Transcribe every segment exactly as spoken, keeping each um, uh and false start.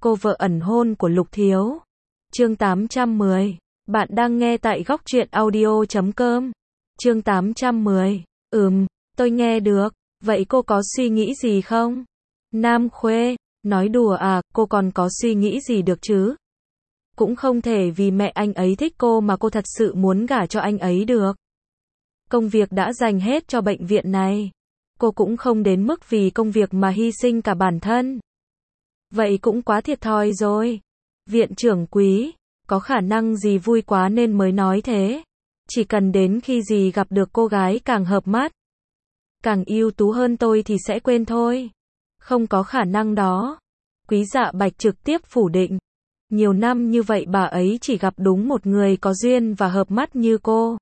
Cô vợ ẩn hôn của Lục Thiếu. Chương tám trăm mười. Bạn đang nghe tại góc truyện audio chấm com. Chương tám trăm mười. Ừm, tôi nghe được. Vậy cô có suy nghĩ gì không? Nam Khuê. Nói đùa à, cô còn có suy nghĩ gì được chứ? Cũng không thể vì mẹ anh ấy thích cô mà cô thật sự muốn gả cho anh ấy được. Công việc đã dành hết cho bệnh viện này. Cô cũng không đến mức vì công việc mà hy sinh cả bản thân. Vậy cũng quá thiệt thòi rồi. Viện trưởng Quý, có khả năng gì vui quá nên mới nói thế. Chỉ cần đến khi gì gặp được cô gái càng hợp mắt, càng ưu tú hơn tôi thì sẽ quên thôi. Không có khả năng đó. Quý Dạ Bạch trực tiếp phủ định. Nhiều năm như vậy bà ấy chỉ gặp đúng một người có duyên và hợp mắt như cô.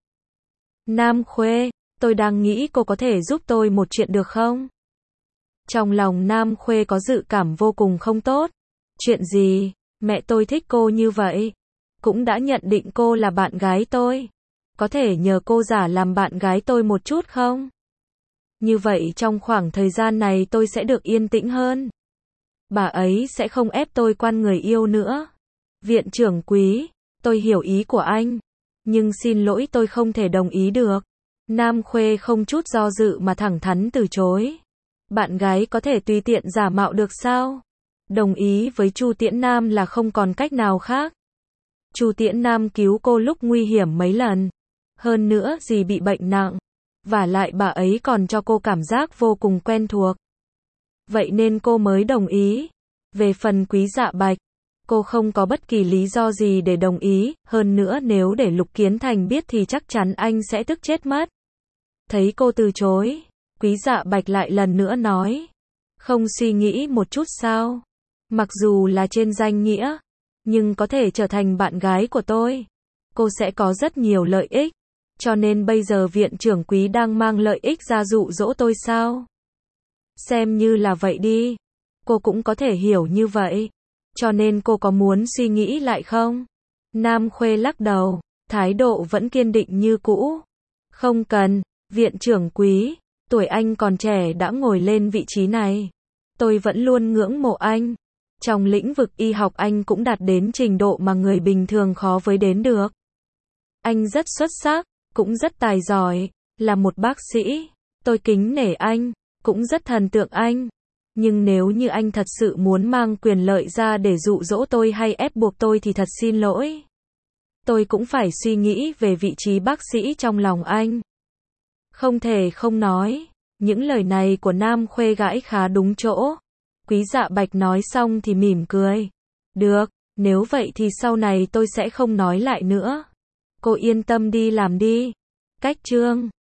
Nam Khuê, tôi đang nghĩ cô có thể giúp tôi một chuyện được không? Trong lòng Nam Khuê có dự cảm vô cùng không tốt. Chuyện gì? Mẹ tôi thích cô như vậy. Cũng đã nhận định cô là bạn gái tôi. Có thể nhờ cô giả làm bạn gái tôi một chút không? Như vậy trong khoảng thời gian này tôi sẽ được yên tĩnh hơn. Bà ấy sẽ không ép tôi quan người yêu nữa. Viện trưởng Quý, tôi hiểu ý của anh. Nhưng xin lỗi tôi không thể đồng ý được. Nam Khuê không chút do dự mà thẳng thắn từ chối. Bạn gái có thể tùy tiện giả mạo được sao? Đồng ý với Chu Tiễn Nam là không còn cách nào khác. Chu Tiễn Nam cứu cô lúc nguy hiểm mấy lần. Hơn nữa dì bị bệnh nặng. Vả lại bà ấy còn cho cô cảm giác vô cùng quen thuộc. Vậy nên cô mới đồng ý. Về phần Quý Dạ Bạch, cô không có bất kỳ lý do gì để đồng ý, hơn nữa nếu để Lục Kiến Thành biết thì chắc chắn anh sẽ tức chết mất. Thấy cô từ chối, Quý Dạ Bạch lại lần nữa nói. Không suy nghĩ một chút sao? Mặc dù là trên danh nghĩa, nhưng có thể trở thành bạn gái của tôi. Cô sẽ có rất nhiều lợi ích. Cho nên bây giờ viện trưởng Quý đang mang lợi ích ra dụ dỗ tôi sao? Xem như là vậy đi. Cô cũng có thể hiểu như vậy. Cho nên cô có muốn suy nghĩ lại không? Nam Khuê lắc đầu, thái độ vẫn kiên định như cũ. Không cần, viện trưởng Quý, tuổi anh còn trẻ đã ngồi lên vị trí này. Tôi vẫn luôn ngưỡng mộ anh. Trong lĩnh vực y học anh cũng đạt đến trình độ mà người bình thường khó với đến được. Anh rất xuất sắc, cũng rất tài giỏi, là một bác sĩ. Tôi kính nể anh, cũng rất thần tượng anh. Nhưng nếu như anh thật sự muốn mang quyền lợi ra để dụ dỗ tôi hay ép buộc tôi thì thật xin lỗi. Tôi cũng phải suy nghĩ về vị trí bác sĩ trong lòng anh. Không thể không nói, những lời này của Nam Khuê gãi khá đúng chỗ. Quý Dạ Bạch nói xong thì mỉm cười. Được, nếu vậy thì sau này tôi sẽ không nói lại nữa. Cô yên tâm đi làm đi. Cách chương